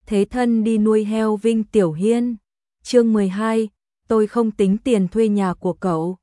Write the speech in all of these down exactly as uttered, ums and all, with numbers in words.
thế thân đi nuôi heo Vinh Tiểu Hiên. Chương mười hai, tôi không tính tiền thuê nhà của cậu.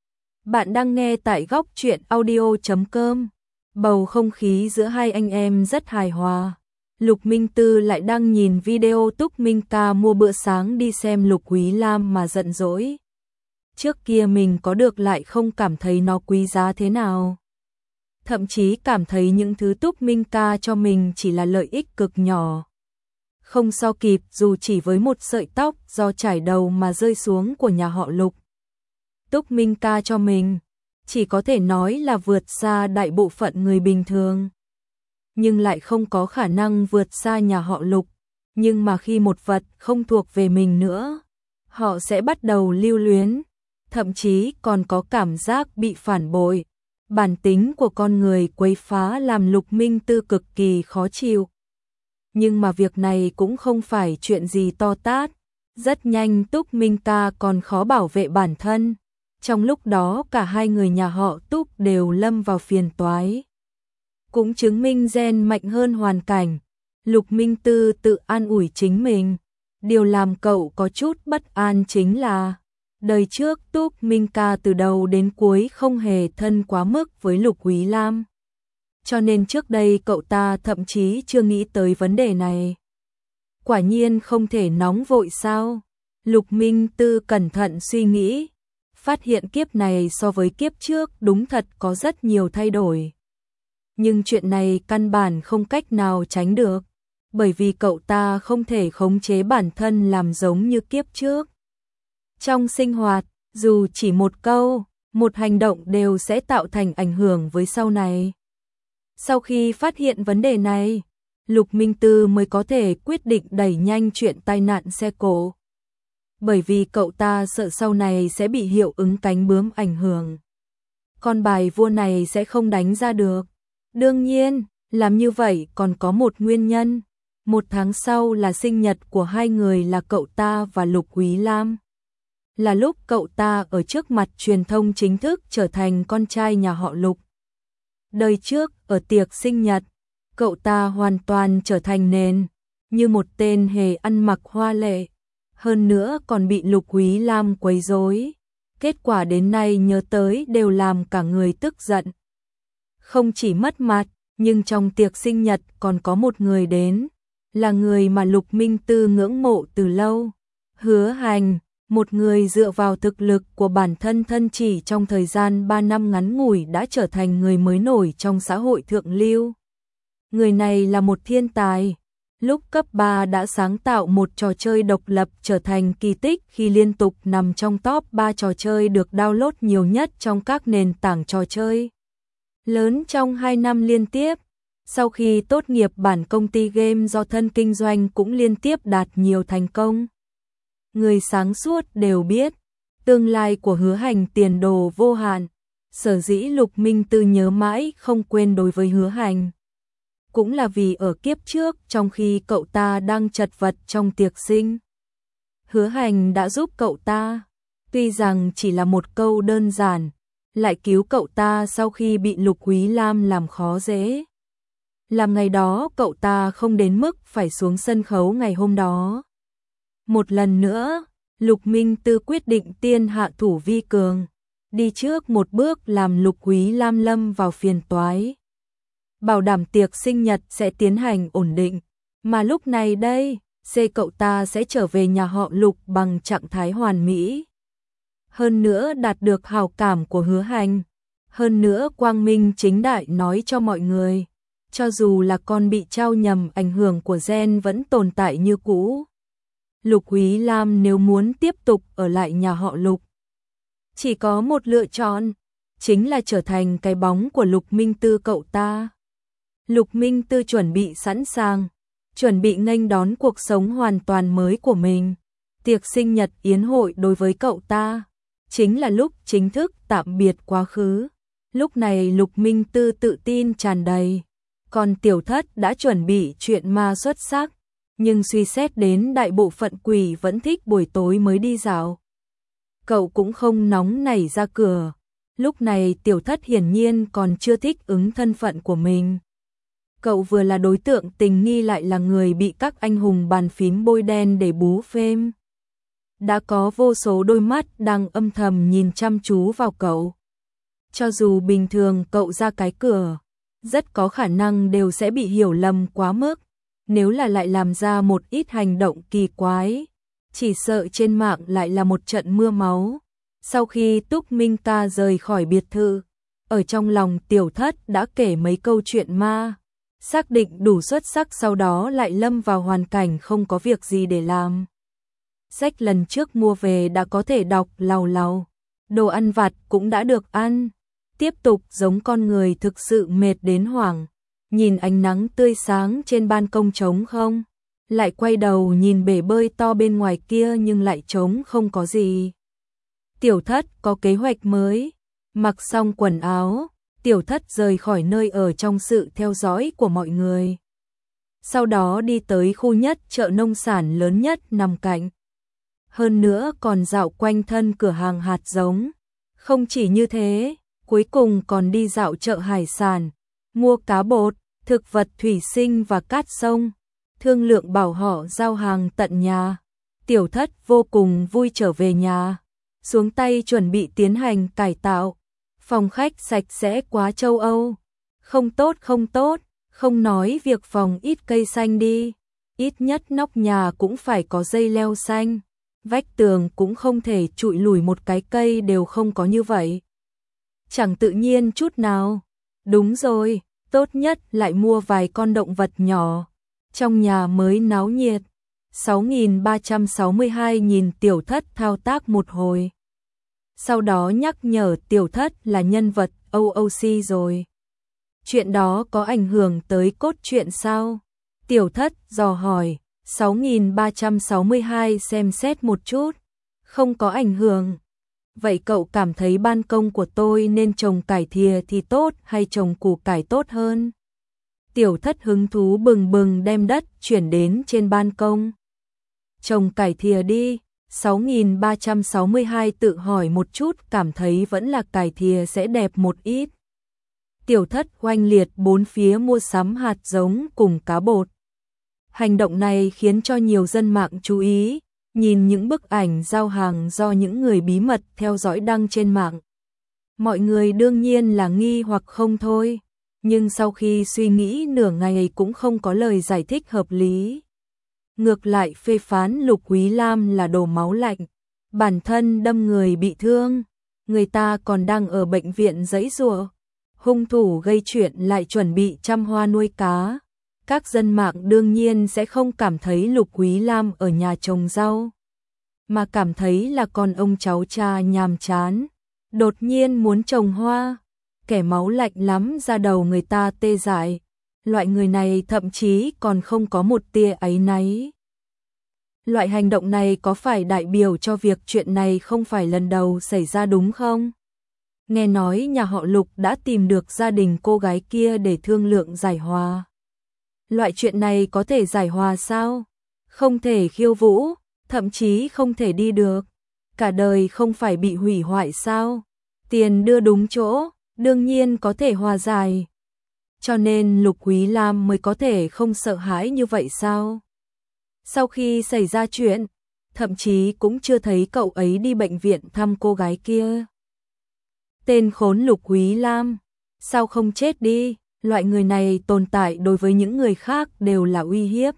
Bạn đang nghe tại góc truyện audio chấm com. Bầu không khí giữa hai anh em rất hài hòa. Lục Minh Tư lại đang nhìn video Túc Minh Ca mua bữa sáng đi xem Lục Quý Lam mà giận dỗi. Trước kia mình có được lại không cảm thấy nó quý giá thế nào. Thậm chí cảm thấy những thứ Túc Minh Ca cho mình chỉ là lợi ích cực nhỏ. Không so kịp dù chỉ với một sợi tóc do trải đầu mà rơi xuống của nhà họ Lục. Túc Minh Ca cho mình chỉ có thể nói là vượt xa đại bộ phận người bình thường. Nhưng lại không có khả năng vượt xa nhà họ Lục. Nhưng mà khi một vật không thuộc về mình nữa, họ sẽ bắt đầu lưu luyến, thậm chí còn có cảm giác bị phản bội. Bản tính của con người quấy phá làm Lục Minh Tư cực kỳ khó chịu. Nhưng mà việc này cũng không phải chuyện gì to tát. Rất nhanh Túc Minh Ca còn khó bảo vệ bản thân. Trong lúc đó cả hai người nhà họ Túc đều lâm vào phiền toái. Cũng chứng minh gen mạnh hơn hoàn cảnh. Lục Minh Tư tự an ủi chính mình. Điều làm cậu có chút bất an chính là đời trước Túc Minh Ca từ đầu đến cuối không hề thân quá mức với Lục Quý Lam. Cho nên trước đây cậu ta thậm chí chưa nghĩ tới vấn đề này. Quả nhiên không thể nóng vội sao? Lục Minh Tư cẩn thận suy nghĩ, phát hiện kiếp này so với kiếp trước đúng thật có rất nhiều thay đổi. Nhưng chuyện này căn bản không cách nào tránh được, bởi vì cậu ta không thể khống chế bản thân làm giống như kiếp trước. Trong sinh hoạt, dù chỉ một câu, một hành động đều sẽ tạo thành ảnh hưởng với sau này. Sau khi phát hiện vấn đề này, Lục Minh Tư mới có thể quyết định đẩy nhanh chuyện tai nạn xe cộ. Bởi vì cậu ta sợ sau này sẽ bị hiệu ứng cánh bướm ảnh hưởng. Con bài vua này sẽ không đánh ra được. Đương nhiên, làm như vậy còn có một nguyên nhân. Một tháng sau là sinh nhật của hai người là cậu ta và Lục Quý Lam. Là lúc cậu ta ở trước mặt truyền thông chính thức trở thành con trai nhà họ Lục. Đời trước, ở tiệc sinh nhật, cậu ta hoàn toàn trở thành nền, như một tên hề ăn mặc hoa lệ. Hơn nữa còn bị Lục Quý Lam quấy rối. Kết quả đến nay nhớ tới đều làm cả người tức giận. Không chỉ mất mặt, nhưng trong tiệc sinh nhật còn có một người đến. Là người mà Lục Minh Tư ngưỡng mộ từ lâu. Hứa Hành, một người dựa vào thực lực của bản thân thân chỉ trong thời gian ba năm ngắn ngủi đã trở thành người mới nổi trong xã hội thượng lưu. Người này là một thiên tài. Lúc cấp ba đã sáng tạo một trò chơi độc lập trở thành kỳ tích khi liên tục nằm trong top ba trò chơi được download nhiều nhất trong các nền tảng trò chơi lớn trong hai năm liên tiếp. Sau khi tốt nghiệp bản công ty game do thân kinh doanh cũng liên tiếp đạt nhiều thành công. Người sáng suốt đều biết, tương lai của Hứa Hành tiền đồ vô hạn. Sở dĩ Lục Minh Tư nhớ mãi không quên đối với Hứa Hành. Cũng là vì ở kiếp trước trong khi cậu ta đang chật vật trong tiệc sinh, Hứa Hành đã giúp cậu ta. Tuy rằng chỉ là một câu đơn giản, lại cứu cậu ta sau khi bị Lục Quý Lam làm khó dễ. Làm ngày đó cậu ta không đến mức phải xuống sân khấu ngày hôm đó. Một lần nữa, Lục Minh Tư quyết định tiên hạ thủ vi cường, đi trước một bước làm Lục Quý Lam lâm vào phiền toái. Bảo đảm tiệc sinh nhật sẽ tiến hành ổn định, mà lúc này đây, C cậu ta sẽ trở về nhà họ Lục bằng trạng thái hoàn mỹ. Hơn nữa đạt được hào cảm của Hứa Hành. Hơn nữa quang minh chính đại nói cho mọi người, cho dù là con bị trao nhầm ảnh hưởng của gen vẫn tồn tại như cũ. Lục Quý Lam nếu muốn tiếp tục ở lại nhà họ Lục, chỉ có một lựa chọn, chính là trở thành cái bóng của Lục Minh Tư cậu ta. Lục Minh Tư chuẩn bị sẵn sàng, chuẩn bị nghênh đón cuộc sống hoàn toàn mới của mình. Tiệc sinh nhật yến hội đối với cậu ta, chính là lúc chính thức tạm biệt quá khứ. Lúc này Lục Minh Tư tự tin tràn đầy, còn Tiểu Thất đã chuẩn bị chuyện ma xuất sắc. Nhưng suy xét đến đại bộ phận quỷ vẫn thích buổi tối mới đi dạo, cậu cũng không nóng nảy ra cửa. Lúc này Tiểu Thất hiển nhiên còn chưa thích ứng thân phận của mình. Cậu vừa là đối tượng tình nghi lại là người bị các anh hùng bàn phím bôi đen để bú phêm. Đã có vô số đôi mắt đang âm thầm nhìn chăm chú vào cậu. Cho dù bình thường cậu ra cái cửa, rất có khả năng đều sẽ bị hiểu lầm quá mức. Nếu là lại làm ra một ít hành động kỳ quái, chỉ sợ trên mạng lại là một trận mưa máu. Sau khi Túc Minh Ca rời khỏi biệt thự, ở trong lòng Tiểu Thất đã kể mấy câu chuyện ma, xác định đủ xuất sắc, sau đó lại lâm vào hoàn cảnh không có việc gì để làm. Sách lần trước mua về đã có thể đọc làu làu, đồ ăn vặt cũng đã được ăn, tiếp tục giống con người thực sự mệt đến hoảng, nhìn ánh nắng tươi sáng trên ban công trống không, lại quay đầu nhìn bể bơi to bên ngoài kia nhưng lại trống không có gì. Tiểu Thất có kế hoạch mới, mặc xong quần áo, Tiểu Thất rời khỏi nơi ở trong sự theo dõi của mọi người. Sau đó đi tới khu nhất chợ nông sản lớn nhất nằm cạnh. Hơn nữa còn dạo quanh thân cửa hàng hạt giống. Không chỉ như thế, cuối cùng còn đi dạo chợ hải sản, mua cá bột, thực vật thủy sinh và cát sông, thương lượng bảo họ giao hàng tận nhà. Tiểu Thất vô cùng vui trở về nhà, xuống tay chuẩn bị tiến hành cải tạo. Phòng khách sạch sẽ quá châu Âu. Không tốt không tốt, không nói việc phòng ít cây xanh đi, ít nhất nóc nhà cũng phải có dây leo xanh, vách tường cũng không thể trụi lủi một cái cây đều không có như vậy. Chẳng tự nhiên chút nào. Đúng rồi, tốt nhất lại mua vài con động vật nhỏ, trong nhà mới náo nhiệt. sáu nghìn ba trăm sáu mươi hai nhìn Tiểu Thất thao tác một hồi. Sau đó nhắc nhở Tiểu Thất là nhân vật o o xê rồi. Chuyện đó có ảnh hưởng tới cốt truyện sao? Tiểu Thất dò hỏi. sáu nghìn ba trăm sáu mươi hai xem xét một chút. Không có ảnh hưởng. Vậy cậu cảm thấy ban công của tôi nên trồng cải thìa thì tốt hay trồng củ cải tốt hơn? Tiểu Thất hứng thú bừng bừng đem đất chuyển đến trên ban công. Trồng cải thìa đi. sáu nghìn ba trăm sáu mươi hai tự hỏi một chút, cảm thấy vẫn là cải thìa sẽ đẹp một ít. Tiểu Thất oanh liệt bốn phía mua sắm hạt giống cùng cá bột. Hành động này khiến cho nhiều dân mạng chú ý, nhìn những bức ảnh giao hàng do những người bí mật theo dõi đăng trên mạng. Mọi người đương nhiên là nghi hoặc không thôi, nhưng sau khi suy nghĩ nửa ngày cũng không có lời giải thích hợp lý. Ngược lại phê phán Lục Quý Lam là đồ máu lạnh, bản thân đâm người bị thương, người ta còn đang ở bệnh viện giãy giụa, hung thủ gây chuyện lại chuẩn bị chăm hoa nuôi cá. Các dân mạng đương nhiên sẽ không cảm thấy Lục Quý Lam ở nhà trồng rau, mà cảm thấy là con ông cháu cha nhàm chán, đột nhiên muốn trồng hoa, kẻ máu lạnh lắm ra đầu người ta tê dại. Loại người này thậm chí còn không có một tia áy náy. Loại hành động này có phải đại biểu cho việc chuyện này không phải lần đầu xảy ra đúng không? Nghe nói nhà họ Lục đã tìm được gia đình cô gái kia để thương lượng giải hòa. Loại chuyện này có thể giải hòa sao? Không thể khiêu vũ, thậm chí không thể đi được. Cả đời không phải bị hủy hoại sao? Tiền đưa đúng chỗ, đương nhiên có thể hòa giải. Cho nên Lục Quý Lam mới có thể không sợ hãi như vậy sao? Sau khi xảy ra chuyện, thậm chí cũng chưa thấy cậu ấy đi bệnh viện thăm cô gái kia. Tên khốn Lục Quý Lam, sao không chết đi? Loại người này tồn tại đối với những người khác đều là uy hiếp.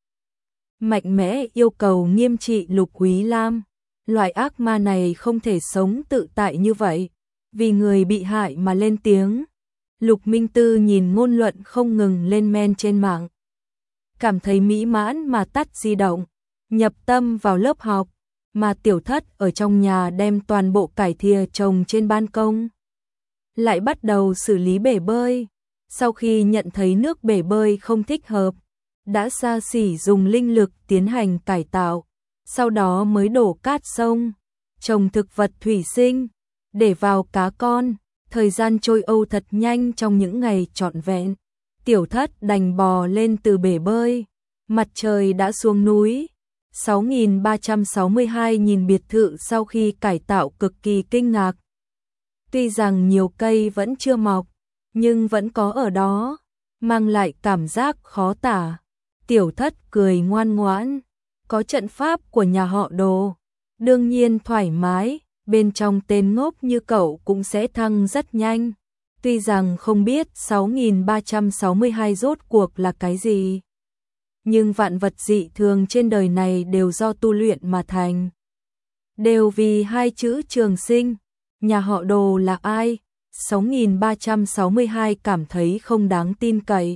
Mạnh mẽ yêu cầu nghiêm trị Lục Quý Lam. Loại ác ma này không thể sống tự tại như vậy, vì người bị hại mà lên tiếng. Lục Minh Tư nhìn ngôn luận không ngừng lên men trên mạng, cảm thấy mỹ mãn mà tắt di động, nhập tâm vào lớp học, mà Tiểu Thất ở trong nhà đem toàn bộ cải thìa trồng trên ban công. Lại bắt đầu xử lý bể bơi, sau khi nhận thấy nước bể bơi không thích hợp, đã xa xỉ dùng linh lực tiến hành cải tạo, sau đó mới đổ cát sông, trồng thực vật thủy sinh, để vào cá con. Thời gian trôi âu thật nhanh trong những ngày trọn vẹn. Tiểu Thất đành bò lên từ bể bơi. Mặt trời đã xuống núi. sáu nghìn ba trăm sáu mươi hai nhìn biệt thự sau khi cải tạo cực kỳ kinh ngạc. Tuy rằng nhiều cây vẫn chưa mọc, nhưng vẫn có ở đó. mang lại cảm giác khó tả. Tiểu Thất cười ngoan ngoãn, có trận pháp của nhà họ Đồ, đương nhiên thoải mái, bên trong tên ngốc như cậu cũng sẽ thăng rất nhanh. Tuy rằng không biết sáu nghìn ba trăm sáu mươi hai rốt cuộc là cái gì, nhưng vạn vật dị thường trên đời này đều do tu luyện mà thành. Đều vì hai chữ trường sinh. Nhà họ Đồ là ai? sáu nghìn ba trăm sáu mươi hai cảm thấy không đáng tin cậy.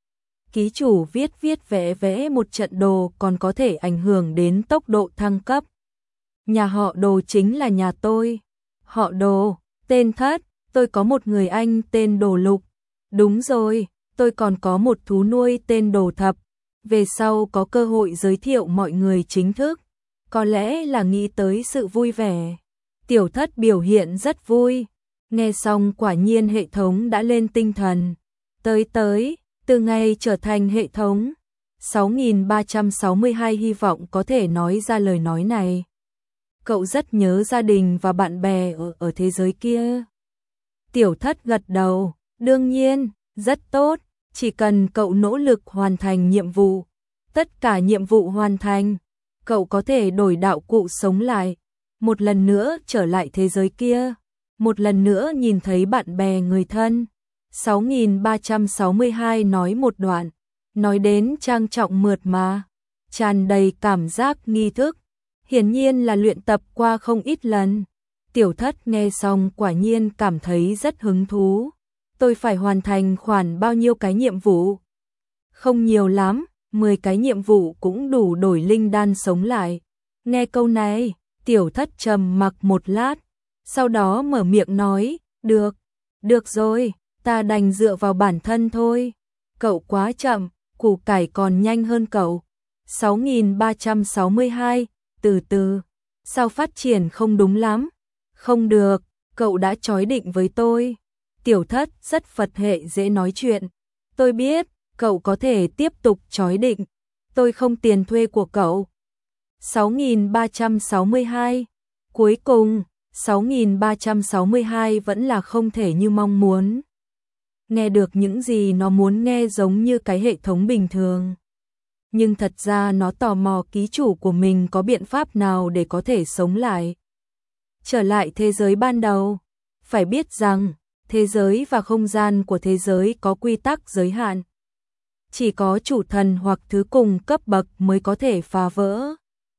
Ký chủ viết viết vẽ vẽ một trận đồ còn có thể ảnh hưởng đến tốc độ thăng cấp. Nhà họ Đồ chính là nhà tôi. Họ Đồ, tên Thất, tôi có một người anh tên Đồ Lục. Đúng rồi, tôi còn có một thú nuôi tên Đồ Thập. Về sau có cơ hội giới thiệu mọi người chính thức. Có lẽ là nghĩ tới sự vui vẻ. Tiểu Thất biểu hiện rất vui. Nghe xong quả nhiên hệ thống đã lên tinh thần. Tới tới, từ ngày trở thành hệ thống, sáu nghìn ba trăm sáu mươi hai hy vọng có thể nói ra lời nói này. Cậu rất nhớ gia đình và bạn bè ở, ở thế giới kia. Tiểu Thất gật đầu, đương nhiên, rất tốt, chỉ cần cậu nỗ lực hoàn thành nhiệm vụ. Tất cả nhiệm vụ hoàn thành, cậu có thể đổi đạo cụ sống lại, một lần nữa trở lại thế giới kia, một lần nữa nhìn thấy bạn bè người thân. sáu nghìn ba trăm sáu mươi hai nói một đoạn, nói đến trang trọng mượt mà, tràn đầy cảm giác nghi thức, hiển nhiên là luyện tập qua không ít lần. Tiểu Thất nghe xong quả nhiên cảm thấy rất hứng thú. Tôi phải hoàn thành khoản bao nhiêu cái nhiệm vụ? Không nhiều lắm, mười cái nhiệm vụ cũng đủ đổi linh đan sống lại. Nghe câu này, Tiểu Thất trầm mặc một lát, sau đó mở miệng nói, được, được rồi, ta đành dựa vào bản thân thôi. Cậu quá chậm, củ cải còn nhanh hơn cậu. sáu nghìn ba trăm sáu mươi hai, từ từ, sao phát triển không đúng lắm? Không được, cậu đã chói định với tôi. Tiểu Thất rất Phật hệ dễ nói chuyện. Tôi biết, cậu có thể tiếp tục chói định. Tôi không tiền thuê của cậu. sáu nghìn ba trăm sáu mươi hai. Cuối cùng, sáu nghìn ba trăm sáu mươi hai vẫn là không thể như mong muốn. Nghe được những gì nó muốn nghe giống như cái hệ thống bình thường. Nhưng thật ra nó tò mò ký chủ của mình có biện pháp nào để có thể sống lại. Trở lại thế giới ban đầu. Phải biết rằng, thế giới và không gian của thế giới có quy tắc giới hạn. Chỉ có chủ thần hoặc thứ cùng cấp bậc mới có thể phá vỡ.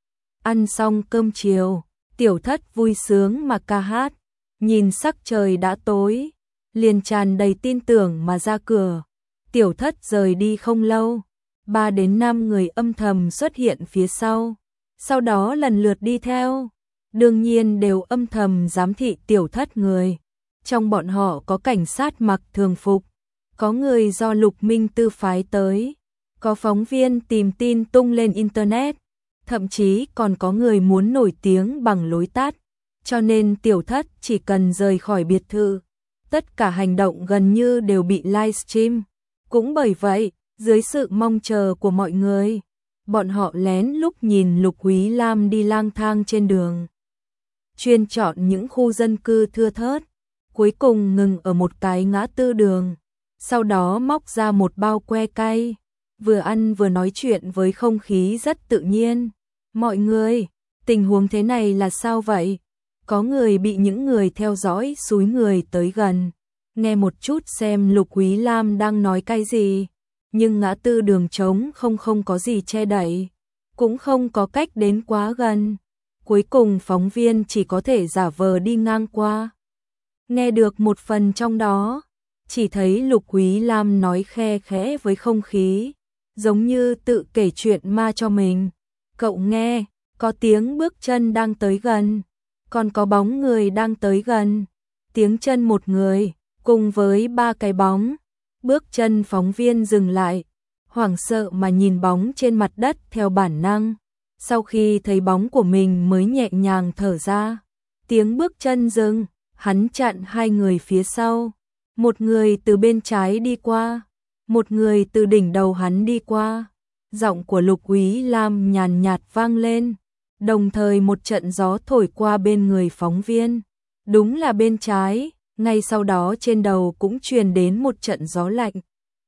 Ăn xong cơm chiều, Tiểu Thất vui sướng mà ca hát. Nhìn sắc trời đã tối, liền tràn đầy tin tưởng mà ra cửa. Tiểu Thất rời đi không lâu, ba đến năm người âm thầm xuất hiện phía sau, sau đó lần lượt đi theo. Đương nhiên đều âm thầm giám thị Tiểu Thất người. Trong bọn họ có cảnh sát mặc thường phục, có người do Lục Minh Tư phái tới, có phóng viên tìm tin tung lên internet, thậm chí còn có người muốn nổi tiếng bằng lối tắt. Cho nên Tiểu Thất chỉ cần rời khỏi biệt thự, tất cả hành động gần như đều bị livestream. Cũng bởi vậy, dưới sự mong chờ của mọi người, bọn họ lén lúc nhìn Lục Quý Lam đi lang thang trên đường, chuyên chọn những khu dân cư thưa thớt, cuối cùng ngừng ở một cái ngã tư đường, sau đó móc ra một bao que cay, vừa ăn vừa nói chuyện với không khí rất tự nhiên. Mọi người, tình huống thế này là sao vậy? Có người bị những người theo dõi xúi người tới gần, nghe một chút xem Lục Quý Lam đang nói cái gì, nhưng ngã tư đường trống không không có gì che đậy, cũng không có cách đến quá gần. Cuối cùng phóng viên chỉ có thể giả vờ đi ngang qua. Nghe được một phần trong đó, chỉ thấy Lục Quý Lam nói khe khẽ với không khí, giống như tự kể chuyện ma cho mình. Cậu nghe, có tiếng bước chân đang tới gần, còn có bóng người đang tới gần. Tiếng chân một người, cùng với ba cái bóng. Bước chân phóng viên dừng lại, hoảng sợ mà nhìn bóng trên mặt đất theo bản năng. Sau khi thấy bóng của mình mới nhẹ nhàng thở ra. Tiếng bước chân dừng, hắn chặn hai người phía sau. Một người từ bên trái đi qua, một người từ đỉnh đầu hắn đi qua. Giọng của Lục Quý Lam nhàn nhạt vang lên, đồng thời một trận gió thổi qua bên người phóng viên. Đúng là bên trái, ngay sau đó trên đầu cũng truyền đến một trận gió lạnh.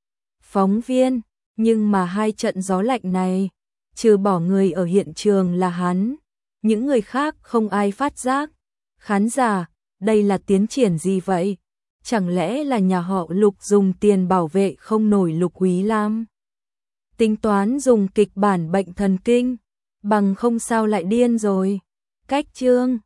Phóng viên, nhưng mà hai trận gió lạnh này, trừ bỏ người ở hiện trường là hắn, những người khác không ai phát giác. Khán giả, đây là tiến triển gì vậy? Chẳng lẽ là nhà họ Lục dùng tiền bảo vệ không nổi Lục Quý Lam? Tính toán dùng kịch bản bệnh thần kinh, bằng không sao lại điên rồi. Cách chương